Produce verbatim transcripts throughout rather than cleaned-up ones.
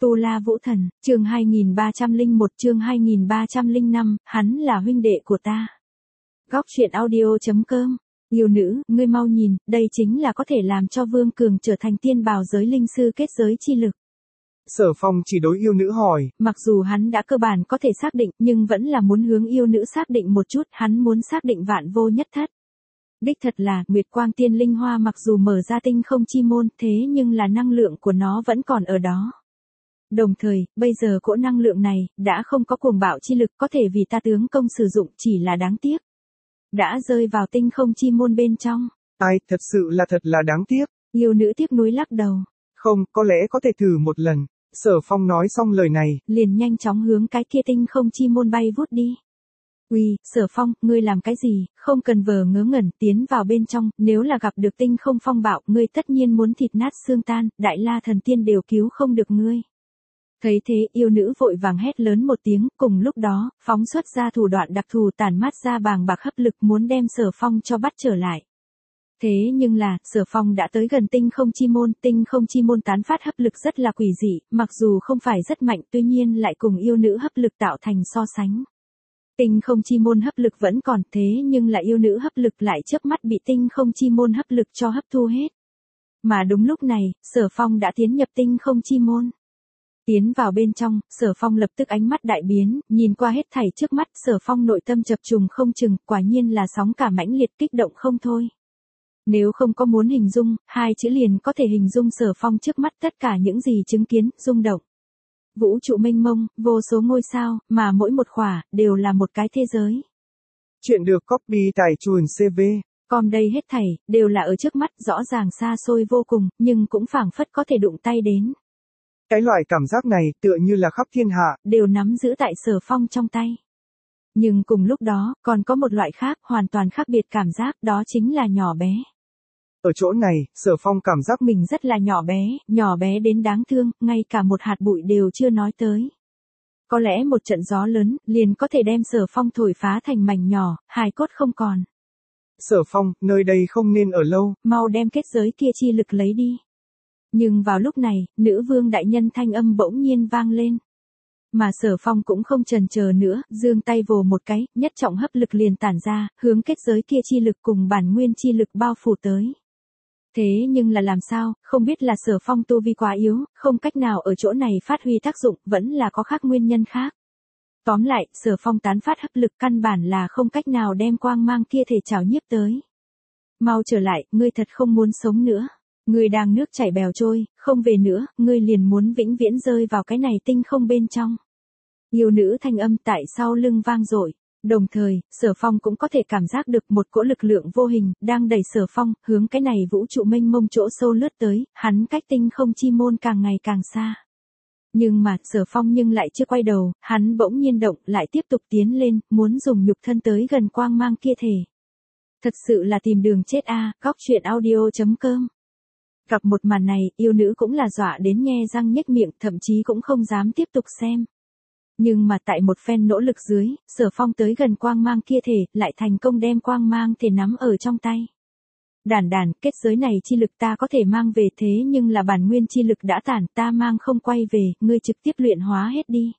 Tu La Vũ Thần, chương hai nghìn ba trăm lẻ một chương hai nghìn ba trăm lẻ năm, hắn là huynh đệ của ta. Góc truyện audio chấm com. Yêu nữ, ngươi mau nhìn, đây chính là có thể làm cho Vương Cường trở thành tiên bào giới linh sư kết giới chi lực. Sở Phong chỉ đối yêu nữ hỏi. Mặc dù hắn đã cơ bản có thể xác định, nhưng vẫn là muốn hướng yêu nữ xác định một chút, hắn muốn xác định vạn vô nhất thất. Đích thật là, Nguyệt Quang Tiên Linh Hoa mặc dù mở ra tinh không chi môn, thế nhưng là năng lượng của nó vẫn còn ở đó. Đồng thời, bây giờ cỗ năng lượng này, đã không có cuồng bạo chi lực có thể vì ta tướng công sử dụng, chỉ là đáng tiếc. Đã rơi vào tinh không chi môn bên trong. Ai, thật sự là thật là đáng tiếc. Yêu nữ tiếc nuối lắc đầu. Không, có lẽ có thể thử một lần. Sở Phong nói xong lời này, liền nhanh chóng hướng cái kia tinh không chi môn bay vút đi. Uy, Sở Phong, ngươi làm cái gì, không cần vờ ngớ ngẩn, tiến vào bên trong, nếu là gặp được tinh không phong bạo, ngươi tất nhiên muốn thịt nát xương tan, đại la thần tiên đều cứu không được ngươi. Thấy thế, yêu nữ vội vàng hét lớn một tiếng, cùng lúc đó, phóng xuất ra thủ đoạn đặc thù tản mát ra bàng bạc hấp lực muốn đem Sở Phong cho bắt trở lại. Thế nhưng là, Sở Phong đã tới gần tinh không chi môn, tinh không chi môn tán phát hấp lực rất là quỷ dị, mặc dù không phải rất mạnh tuy nhiên lại cùng yêu nữ hấp lực tạo thành so sánh. Tinh không chi môn hấp lực vẫn còn thế nhưng là yêu nữ hấp lực lại chớp mắt bị tinh không chi môn hấp lực cho hấp thu hết. Mà đúng lúc này, Sở Phong đã tiến nhập tinh không chi môn. Tiến vào bên trong, Sở Phong lập tức ánh mắt đại biến, nhìn qua hết thảy trước mắt, Sở Phong nội tâm chập trùng không chừng, quả nhiên là sóng cả mãnh liệt kích động không thôi. Nếu không có muốn hình dung, hai chữ liền có thể hình dung Sở Phong trước mắt tất cả những gì chứng kiến, rung động. Vũ trụ mênh mông, vô số ngôi sao, mà mỗi một khỏa, đều là một cái thế giới. Chuyện được copy tại chuồn xê vê. Còn đây hết thảy, đều là ở trước mắt, rõ ràng xa xôi vô cùng, nhưng cũng phảng phất có thể đụng tay đến. Cái loại cảm giác này, tựa như là khắp thiên hạ, đều nắm giữ tại Sở Phong trong tay. Nhưng cùng lúc đó, còn có một loại khác, hoàn toàn khác biệt cảm giác, đó chính là nhỏ bé. Ở chỗ này, Sở Phong cảm giác mình rất là nhỏ bé, nhỏ bé đến đáng thương, ngay cả một hạt bụi đều chưa nói tới. Có lẽ một trận gió lớn, liền có thể đem Sở Phong thổi phá thành mảnh nhỏ, hài cốt không còn. Sở Phong, nơi đây không nên ở lâu, mau đem kết giới kia chi lực lấy đi. Nhưng vào lúc này, nữ vương đại nhân thanh âm bỗng nhiên vang lên. Mà Sở Phong cũng không chần chờ nữa, giương tay vồ một cái, nhất trọng hấp lực liền tản ra, hướng kết giới kia chi lực cùng bản nguyên chi lực bao phủ tới. Thế nhưng là làm sao, không biết là Sở Phong tu vi quá yếu, không cách nào ở chỗ này phát huy tác dụng, vẫn là có khác nguyên nhân khác. Tóm lại, Sở Phong tán phát hấp lực căn bản là không cách nào đem quang mang kia thể trảo nhiếp tới. Mau trở lại, ngươi thật không muốn sống nữa. Ngươi đang nước chảy bèo trôi, không về nữa, ngươi liền muốn vĩnh viễn rơi vào cái này tinh không bên trong. Yêu nữ thanh âm tại sau lưng vang dội. Đồng thời, Sở Phong cũng có thể cảm giác được một cỗ lực lượng vô hình, đang đẩy Sở Phong, hướng cái này vũ trụ mênh mông chỗ sâu lướt tới, hắn cách tinh không chi môn càng ngày càng xa. Nhưng mà, Sở Phong nhưng lại chưa quay đầu, hắn bỗng nhiên động, lại tiếp tục tiến lên, muốn dùng nhục thân tới gần quang mang kia thể. Thật sự là tìm đường chết a, à, góc truyện audio chấm com. Gặp một màn này, yêu nữ cũng là dọa đến nhe răng nhếch miệng, thậm chí cũng không dám tiếp tục xem. Nhưng mà tại một phen nỗ lực dưới, Sở Phong tới gần quang mang kia thể, lại thành công đem quang mang thể nắm ở trong tay. Đản đản, kết giới này chi lực ta có thể mang về thế nhưng là bản nguyên chi lực đã tản, ta mang không quay về, ngươi trực tiếp luyện hóa hết đi.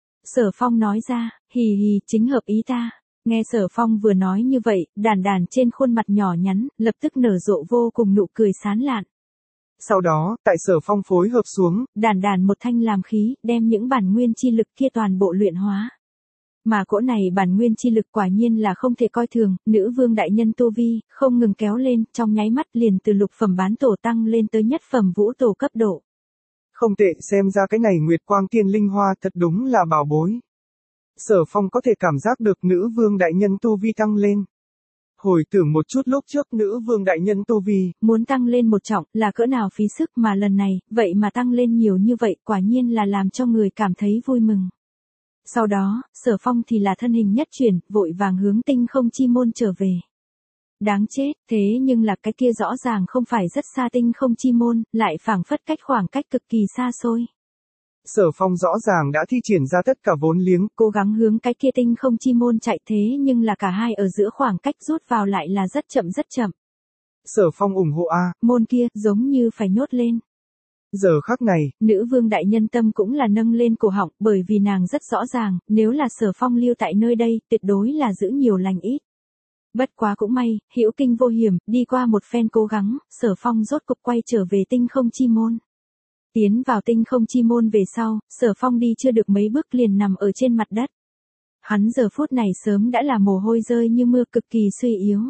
Sở Phong nói ra, hì hì, chính hợp ý ta. Nghe Sở Phong vừa nói như vậy, đản đản trên khuôn mặt nhỏ nhắn, lập tức nở rộ vô cùng nụ cười sán lạn. Sau đó, tại Sở Phong phối hợp xuống, đàn đàn một thanh làm khí, đem những bản nguyên chi lực kia toàn bộ luyện hóa. Mà cỗ này bản nguyên chi lực quả nhiên là không thể coi thường, nữ vương đại nhân tu vi, không ngừng kéo lên, trong nháy mắt liền từ lục phẩm bán tổ tăng lên tới nhất phẩm vũ tổ cấp độ. Không tệ, xem ra cái này Nguyệt Quang Tiên Linh Hoa thật đúng là bảo bối. Sở Phong có thể cảm giác được nữ vương đại nhân tu vi tăng lên. Hồi tưởng một chút lúc trước nữ vương đại nhân tu vi, muốn tăng lên một trọng là cỡ nào phí sức mà lần này, vậy mà tăng lên nhiều như vậy quả nhiên là làm cho người cảm thấy vui mừng. Sau đó, Sở Phong thì là thân hình nhất chuyển, vội vàng hướng tinh không chi môn trở về. Đáng chết, thế nhưng là cái kia rõ ràng không phải rất xa tinh không chi môn, lại phảng phất cách khoảng cách cực kỳ xa xôi. Sở Phong rõ ràng đã thi triển ra tất cả vốn liếng, cố gắng hướng cái kia tinh không chi môn chạy thế nhưng là cả hai ở giữa khoảng cách rút vào lại là rất chậm rất chậm. Sở Phong ủng hộ a, môn kia giống như phải nhốt lên. Giờ khắc này, nữ vương đại nhân tâm cũng là nâng lên cổ họng, bởi vì nàng rất rõ ràng, nếu là Sở Phong lưu tại nơi đây, tuyệt đối là giữ nhiều lành ít. Bất quá cũng may, hữu kinh vô hiểm, đi qua một phen cố gắng, Sở Phong rốt cục quay trở về tinh không chi môn. Tiến vào tinh không chi môn về sau, Sở Phong đi chưa được mấy bước liền nằm ở trên mặt đất. Hắn giờ phút này sớm đã là mồ hôi rơi như mưa, cực kỳ suy yếu.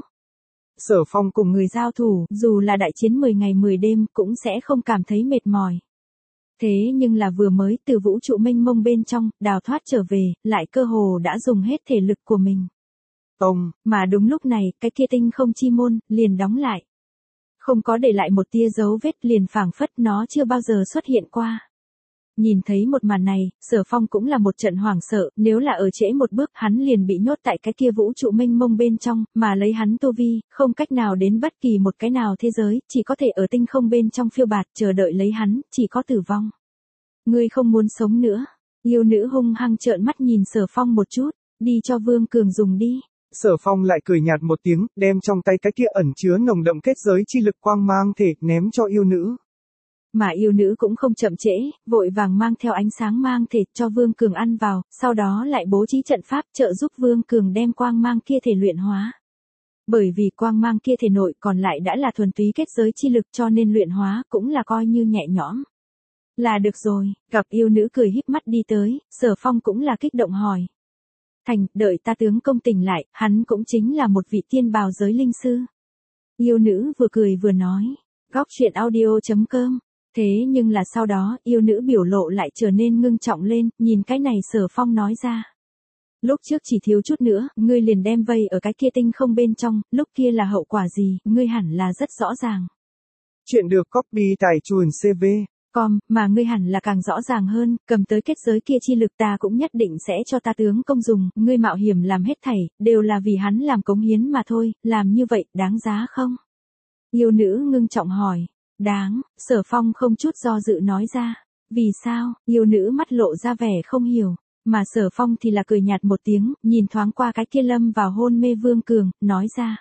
Sở Phong cùng người giao thủ, dù là đại chiến mười ngày mười đêm cũng sẽ không cảm thấy mệt mỏi. Thế nhưng là vừa mới từ vũ trụ mênh mông bên trong, đào thoát trở về, lại cơ hồ đã dùng hết thể lực của mình. Ông, mà đúng lúc này, cái kia tinh không chi môn, liền đóng lại. Không có để lại một tia dấu vết, liền phảng phất nó chưa bao giờ xuất hiện qua. Nhìn thấy một màn này, Sở Phong cũng là một trận hoảng sợ, nếu là ở trễ một bước hắn liền bị nhốt tại cái kia vũ trụ mênh mông bên trong, mà lấy hắn tu vi, không cách nào đến bất kỳ một cái nào thế giới, chỉ có thể ở tinh không bên trong phiêu bạt, chờ đợi lấy hắn, chỉ có tử vong. Ngươi không muốn sống nữa. Yêu nữ hung hăng trợn mắt nhìn Sở Phong một chút, đi cho Vương Cường dùng đi. Sở Phong lại cười nhạt một tiếng, đem trong tay cái kia ẩn chứa nồng đậm kết giới chi lực quang mang thể ném cho yêu nữ. Mà yêu nữ cũng không chậm trễ, vội vàng mang theo ánh sáng mang thể cho Vương Cường ăn vào, sau đó lại bố trí trận pháp trợ giúp Vương Cường đem quang mang kia thể luyện hóa. Bởi vì quang mang kia thể nội còn lại đã là thuần túy kết giới chi lực cho nên luyện hóa cũng là coi như nhẹ nhõm. Là được rồi, gặp yêu nữ cười híp mắt đi tới, Sở Phong cũng là kích động hỏi. Thành, đợi ta tướng công tỉnh lại, hắn cũng chính là một vị tiên bào giới linh sư. Yêu nữ vừa cười vừa nói, góc truyện audio chấm com. Thế nhưng là sau đó, yêu nữ biểu lộ lại trở nên ngưng trọng lên, nhìn cái này Sở Phong nói ra. Lúc trước chỉ thiếu chút nữa, ngươi liền đem vây ở cái kia tinh không bên trong, lúc kia là hậu quả gì, ngươi hẳn là rất rõ ràng. Chuyện được copy tại chuồn xê vê. Com, mà ngươi hẳn là càng rõ ràng hơn, cầm tới kết giới kia chi lực ta cũng nhất định sẽ cho ta tướng công dùng, ngươi mạo hiểm làm hết thảy, đều là vì hắn làm cống hiến mà thôi, làm như vậy, đáng giá không? Yêu nữ ngưng trọng hỏi. Đáng, Sở Phong không chút do dự nói ra. Vì sao? Yêu nữ mắt lộ ra vẻ không hiểu, mà Sở Phong thì là cười nhạt một tiếng, nhìn thoáng qua cái kia lâm vào hôn mê Vương Cường, nói ra.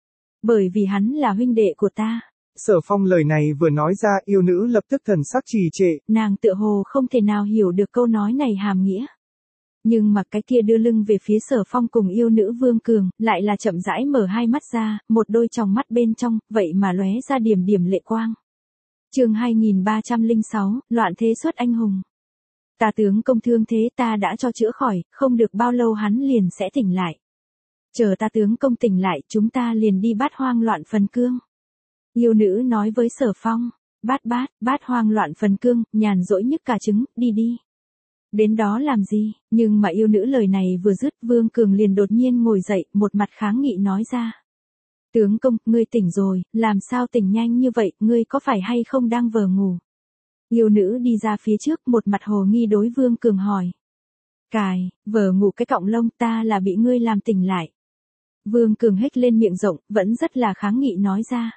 Bởi vì hắn là huynh đệ của ta. Sở Phong lời này vừa nói ra, yêu nữ lập tức thần sắc trì trệ. Nàng tựa hồ không thể nào hiểu được câu nói này hàm nghĩa. Nhưng mà cái kia đưa lưng về phía Sở Phong cùng yêu nữ Vương Cường, lại là chậm rãi mở hai mắt ra, một đôi tròng mắt bên trong, vậy mà lóe ra điểm điểm lệ quang. Chương hai nghìn ba trăm lẻ sáu, loạn thế xuất anh hùng. Ta tướng công thương thế ta đã cho chữa khỏi, không được bao lâu hắn liền sẽ tỉnh lại. Chờ ta tướng công tỉnh lại, chúng ta liền đi bát hoang loạn phần cương. Yêu nữ nói với Sở Phong, bát bát, bát hoang loạn phần cương, nhàn rỗi nhức cả trứng, đi đi. Đến đó làm gì, nhưng mà yêu nữ lời này vừa dứt, Vương Cường liền đột nhiên ngồi dậy, một mặt kháng nghị nói ra. Tướng công, ngươi tỉnh rồi, làm sao tỉnh nhanh như vậy, ngươi có phải hay không đang vờ ngủ? Yêu nữ đi ra phía trước, một mặt hồ nghi đối Vương Cường hỏi. Cài, vờ ngủ cái cọng lông, ta là bị ngươi làm tỉnh lại. Vương Cường hét lên miệng rộng, vẫn rất là kháng nghị nói ra.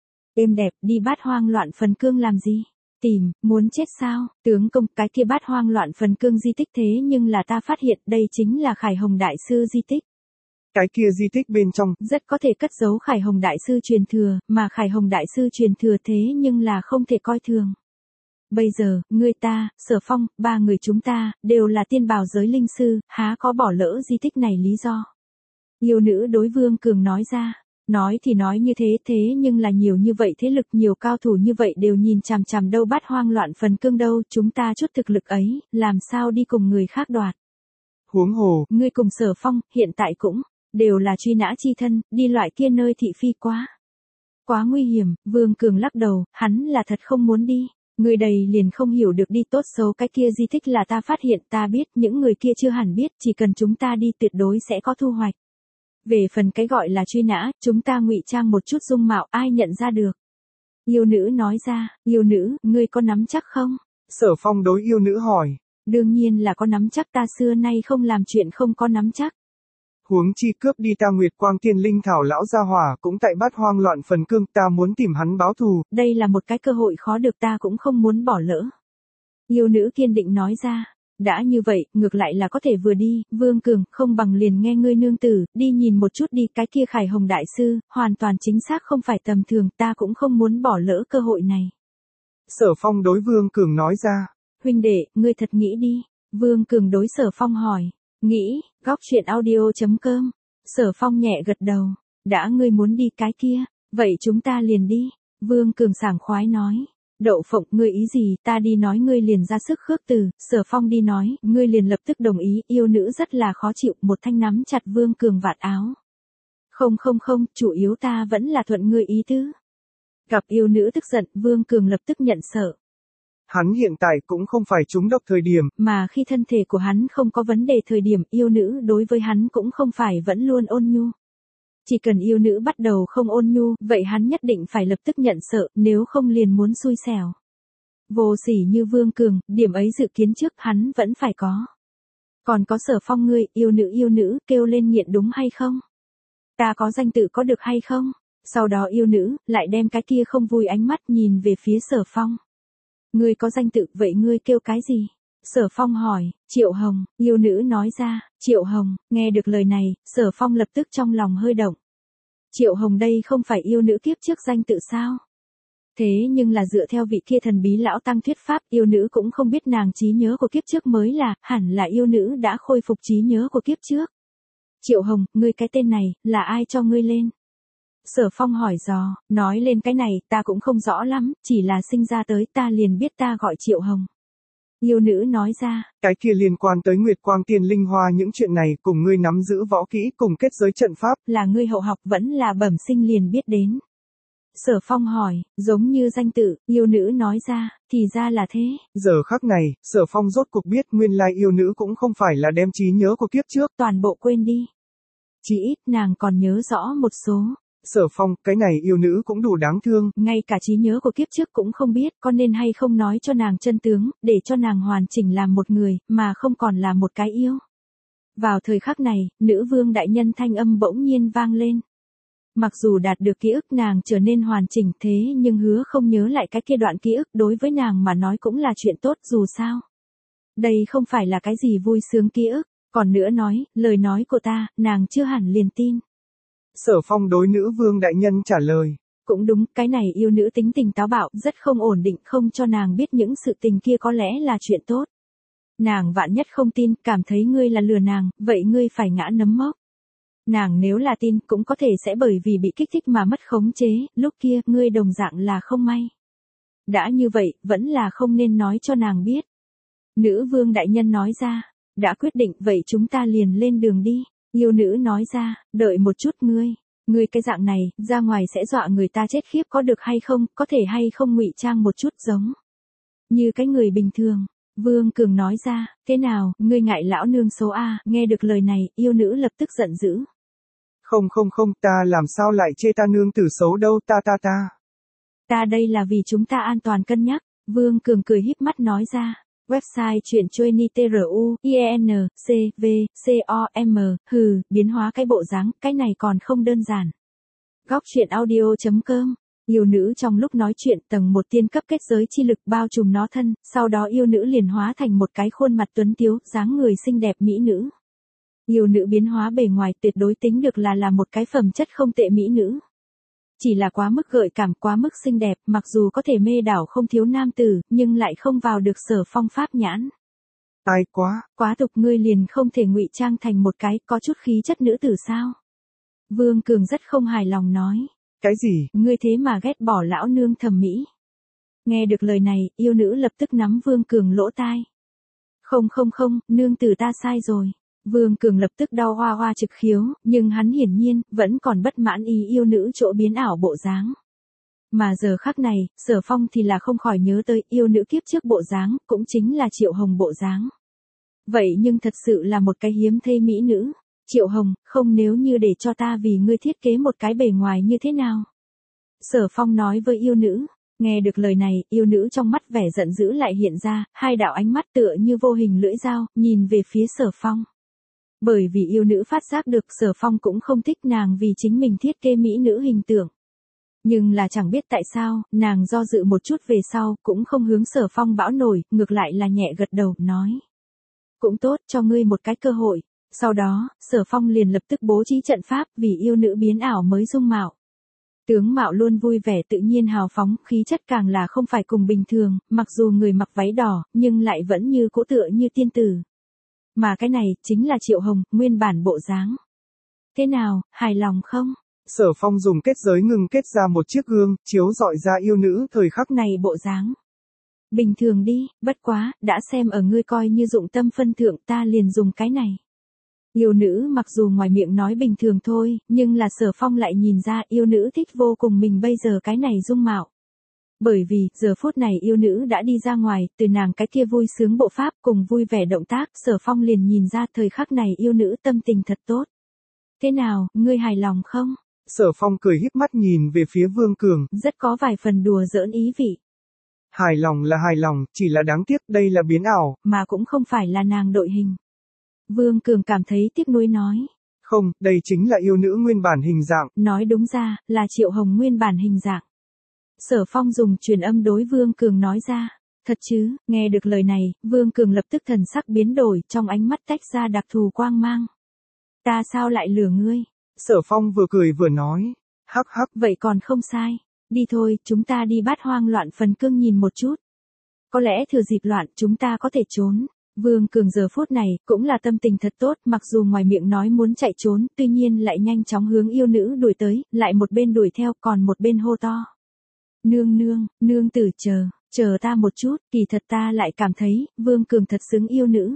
Êm đẹp, đi bát hoang loạn phần cương làm gì? Tìm, muốn chết sao? Tướng công, cái kia bát hoang loạn phần cương di tích thế nhưng là ta phát hiện đây chính là Khải Hồng Đại Sư di tích. Cái kia di tích bên trong, rất có thể cất giấu Khải Hồng Đại Sư truyền thừa, mà Khải Hồng Đại Sư truyền thừa thế nhưng là không thể coi thường. Bây giờ, ngươi ta, Sở Phong, ba người chúng ta, đều là tiên bào giới linh sư, há có bỏ lỡ di tích này lý do. Yêu nữ đối Vương Cường nói ra. Nói thì nói như thế thế nhưng là nhiều như vậy thế lực nhiều cao thủ như vậy đều nhìn chằm chằm đâu bát hoang loạn phần cương đâu, chúng ta chút thực lực ấy, làm sao đi cùng người khác đoạt. Huống hồ, ngươi cùng Sở Phong, hiện tại cũng, đều là truy nã chi thân, đi loại kia nơi thị phi quá. Quá nguy hiểm, Vương Cường lắc đầu, hắn là thật không muốn đi. Người đầy liền không hiểu được đi tốt xấu cái kia di tích là ta phát hiện ta biết, những người kia chưa hẳn biết, chỉ cần chúng ta đi tuyệt đối sẽ có thu hoạch. Về phần cái gọi là truy nã, chúng ta ngụy trang một chút dung mạo ai nhận ra được. Yêu nữ nói ra, yêu nữ, ngươi có nắm chắc không? Sở Phong đối yêu nữ hỏi. Đương nhiên là có nắm chắc, ta xưa nay không làm chuyện không có nắm chắc. Huống chi cướp đi ta Nguyệt Quang Tiên Linh Thảo lão gia hỏa cũng tại bát hoang loạn phần cương, ta muốn tìm hắn báo thù. Đây là một cái cơ hội khó được ta cũng không muốn bỏ lỡ. Yêu nữ kiên định nói ra. Đã như vậy, ngược lại là có thể vừa đi, Vương Cường, không bằng liền nghe ngươi nương tử, đi nhìn một chút đi, cái kia Khải Hồng Đại Sư, hoàn toàn chính xác không phải tầm thường, ta cũng không muốn bỏ lỡ cơ hội này. Sở Phong đối Vương Cường nói ra. Huynh đệ, ngươi thật nghĩ đi. Vương Cường đối Sở Phong hỏi. Nghĩ, góc truyện audio chấm com. Sở Phong nhẹ gật đầu. Đã ngươi muốn đi cái kia, vậy chúng ta liền đi. Vương Cường sảng khoái nói. Đậu Phộng, ngươi ý gì, ta đi nói ngươi liền ra sức khước từ, Sở Phong đi nói, ngươi liền lập tức đồng ý, yêu nữ rất là khó chịu, một thanh nắm chặt Vương Cường vạt áo. Không không không, chủ yếu ta vẫn là thuận ngươi ý tứ. Gặp yêu nữ tức giận, Vương Cường lập tức nhận sợ. Hắn hiện tại cũng không phải trúng độc thời điểm, mà khi thân thể của hắn không có vấn đề thời điểm, yêu nữ đối với hắn cũng không phải vẫn luôn ôn nhu. Chỉ cần yêu nữ bắt đầu không ôn nhu, vậy hắn nhất định phải lập tức nhận sợ, nếu không liền muốn xui xẻo. Vô sỉ như Vương Cường, điểm ấy dự kiến trước hắn vẫn phải có. Còn có Sở Phong ngươi, yêu nữ yêu nữ, kêu lên nghiện đúng hay không? Ta có danh tự có được hay không? Sau đó yêu nữ, lại đem cái kia không vui ánh mắt nhìn về phía Sở Phong. Ngươi có danh tự, vậy ngươi kêu cái gì? Sở Phong hỏi. Triệu Hồng, yêu nữ nói ra. Triệu Hồng, nghe được lời này, Sở Phong lập tức trong lòng hơi động. Triệu Hồng đây không phải yêu nữ kiếp trước danh tự sao? Thế nhưng là dựa theo vị kia thần bí lão tăng thuyết pháp, yêu nữ cũng không biết nàng trí nhớ của kiếp trước mới là, hẳn là yêu nữ đã khôi phục trí nhớ của kiếp trước. Triệu Hồng, ngươi cái tên này, là ai cho ngươi lên? Sở Phong hỏi dò, nói lên cái này, ta cũng không rõ lắm, chỉ là sinh ra tới ta liền biết ta gọi Triệu Hồng. Yêu nữ nói ra. Cái kia liên quan tới Nguyệt Quang Tiên Linh Hoa những chuyện này cùng ngươi nắm giữ võ kỹ cùng kết giới trận pháp. Là ngươi hậu học vẫn là bẩm sinh liền biết đến. Sở Phong hỏi, giống như danh tự, yêu nữ nói ra, thì ra là thế. Giờ khắc này, Sở Phong rốt cuộc biết nguyên lai yêu nữ cũng không phải là đem trí nhớ của kiếp trước. Toàn bộ quên đi. Chỉ ít nàng còn nhớ rõ một số. Sở Phong, cái này yêu nữ cũng đủ đáng thương. Ngay cả trí nhớ của kiếp trước cũng không biết, có nên hay không nói cho nàng chân tướng, để cho nàng hoàn chỉnh làm một người, mà không còn là một cái yêu. Vào thời khắc này, nữ vương đại nhân thanh âm bỗng nhiên vang lên. Mặc dù đạt được ký ức nàng trở nên hoàn chỉnh thế nhưng hứa không nhớ lại cái kia đoạn ký ức đối với nàng mà nói cũng là chuyện tốt dù sao. Đây không phải là cái gì vui sướng ký ức, còn nữa nói, lời nói của ta, nàng chưa hẳn liền tin. Sở Phong đối nữ vương đại nhân trả lời. Cũng đúng, cái này yêu nữ tính tình táo bạo, rất không ổn định, không cho nàng biết những sự tình kia có lẽ là chuyện tốt. Nàng vạn nhất không tin, cảm thấy ngươi là lừa nàng, vậy ngươi phải ngã nấm mốc. Nàng nếu là tin, cũng có thể sẽ bởi vì bị kích thích mà mất khống chế, lúc kia, ngươi đồng dạng là không may. Đã như vậy, vẫn là không nên nói cho nàng biết. Nữ vương đại nhân nói ra, đã quyết định, vậy chúng ta liền lên đường đi. Yêu nữ nói ra, đợi một chút ngươi, ngươi cái dạng này, ra ngoài sẽ dọa người ta chết khiếp có được hay không, có thể hay không ngụy trang một chút giống. Như cái người bình thường, Vương Cường nói ra, thế nào, ngươi ngại lão nương số A, nghe được lời này, yêu nữ lập tức giận dữ. Không không không, ta làm sao lại chê ta nương tử xấu đâu, ta ta ta. Ta đây là vì chúng ta an toàn cân nhắc, Vương Cường cười híp mắt nói ra. Website truyện Chueni T R U I E N C V C O M, hừ, biến hóa cái bộ dáng, cái này còn không đơn giản. Góc truyện audio chấm com. Yêu nữ trong lúc nói chuyện tầng một tiên cấp kết giới chi lực bao trùm nó thân, sau đó yêu nữ liền hóa thành một cái khuôn mặt tuấn tiếu, dáng người xinh đẹp mỹ nữ. Yêu nữ biến hóa bề ngoài tuyệt đối tính được là là một cái phẩm chất không tệ mỹ nữ. Chỉ là quá mức gợi cảm, quá mức xinh đẹp, mặc dù có thể mê đảo không thiếu nam tử, nhưng lại không vào được Sở Phong pháp nhãn. Ai quá, quá tục, ngươi liền không thể ngụy trang thành một cái có chút khí chất nữ tử sao? Vương Cường rất không hài lòng nói. Cái gì? Ngươi thế mà ghét bỏ lão nương thẩm mỹ. Nghe được lời này, yêu nữ lập tức nắm Vương Cường lỗ tai. Không không không, nương tử ta sai rồi. Vương Cường lập tức đau hoa hoa trực khiếu, nhưng hắn hiển nhiên, vẫn còn bất mãn ý yêu nữ chỗ biến ảo bộ dáng. Mà giờ khắc này, Sở Phong thì là không khỏi nhớ tới yêu nữ kiếp trước bộ dáng, cũng chính là Triệu Hồng bộ dáng. Vậy nhưng thật sự là một cái hiếm thấy mỹ nữ. Triệu Hồng, không nếu như để cho ta vì ngươi thiết kế một cái bề ngoài như thế nào? Sở Phong nói với yêu nữ. Nghe được lời này, yêu nữ trong mắt vẻ giận dữ lại hiện ra, hai đạo ánh mắt tựa như vô hình lưỡi dao, nhìn về phía Sở Phong. Bởi vì yêu nữ phát giác được Sở Phong cũng không thích nàng vì chính mình thiết kế mỹ nữ hình tượng. Nhưng là chẳng biết tại sao, nàng do dự một chút về sau, cũng không hướng Sở Phong bão nổi, ngược lại là nhẹ gật đầu, nói. Cũng tốt, cho ngươi một cái cơ hội. Sau đó, Sở Phong liền lập tức bố trí trận pháp vì yêu nữ biến ảo mới dung mạo. Tướng mạo luôn vui vẻ tự nhiên hào phóng, khí chất càng là không phải cùng bình thường, mặc dù người mặc váy đỏ, nhưng lại vẫn như cỗ tựa như tiên tử. Mà cái này, chính là Triệu Hồng, nguyên bản bộ dáng. Thế nào, hài lòng không? Sở Phong dùng kết giới ngừng kết ra một chiếc gương, chiếu rọi ra yêu nữ thời khắc này bộ dáng. Bình thường đi, bất quá, đã xem ở ngươi coi như dụng tâm phân thượng ta liền dùng cái này. Yêu nữ mặc dù ngoài miệng nói bình thường thôi, nhưng là Sở Phong lại nhìn ra yêu nữ thích vô cùng mình bây giờ cái này dung mạo. Bởi vì, giờ phút này yêu nữ đã đi ra ngoài, từ nàng cái kia vui sướng bộ pháp cùng vui vẻ động tác, Sở Phong liền nhìn ra thời khắc này yêu nữ tâm tình thật tốt. Thế nào, ngươi hài lòng không? Sở Phong cười híp mắt nhìn về phía Vương Cường. Rất có vài phần đùa giỡn ý vị. Hài lòng là hài lòng, chỉ là đáng tiếc đây là biến ảo. Mà cũng không phải là nàng đội hình. Vương Cường cảm thấy tiếc nuối nói. Không, đây chính là yêu nữ nguyên bản hình dạng. Nói đúng ra, là Triệu Hồng nguyên bản hình dạng. Sở Phong dùng truyền âm đối Vương Cường nói ra. Thật chứ, nghe được lời này, Vương Cường lập tức thần sắc biến đổi, trong ánh mắt tách ra đặc thù quang mang. Ta sao lại lừa ngươi? Sở Phong vừa cười vừa nói. Hắc hắc. Vậy còn không sai. Đi thôi, chúng ta đi Bát Hoang Loạn Phần Cương nhìn một chút. Có lẽ thừa dịp loạn chúng ta có thể trốn. Vương Cường giờ phút này cũng là tâm tình thật tốt, mặc dù ngoài miệng nói muốn chạy trốn, tuy nhiên lại nhanh chóng hướng yêu nữ đuổi tới, lại một bên đuổi theo còn một bên hô to. Nương nương, nương tử chờ, chờ ta một chút, kỳ thật ta lại cảm thấy, Vương Cường thật xứng yêu nữ.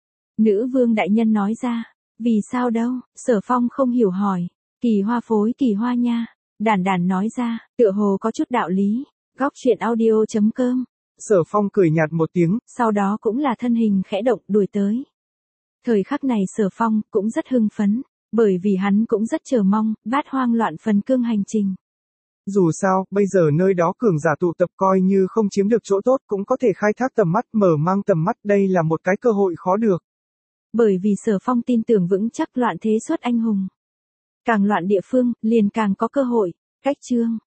Nữ vương đại nhân nói ra, vì sao đâu, Sở Phong không hiểu hỏi, kỳ hoa phối kỳ hoa nha, đản đản nói ra, tựa hồ có chút đạo lý, góc truyện audio chấm com. Sở Phong cười nhạt một tiếng, sau đó cũng là thân hình khẽ động đuổi tới. Thời khắc này Sở Phong cũng rất hưng phấn, bởi vì hắn cũng rất chờ mong, Bát Hoang Loạn Phần Cương hành trình. Dù sao, bây giờ nơi đó cường giả tụ tập coi như không chiếm được chỗ tốt cũng có thể khai thác tầm mắt, mở mang tầm mắt, đây là một cái cơ hội khó được. Bởi vì Sở Phong tin tưởng vững chắc loạn thế xuất anh hùng. Càng loạn địa phương, liền càng có cơ hội, cách chương.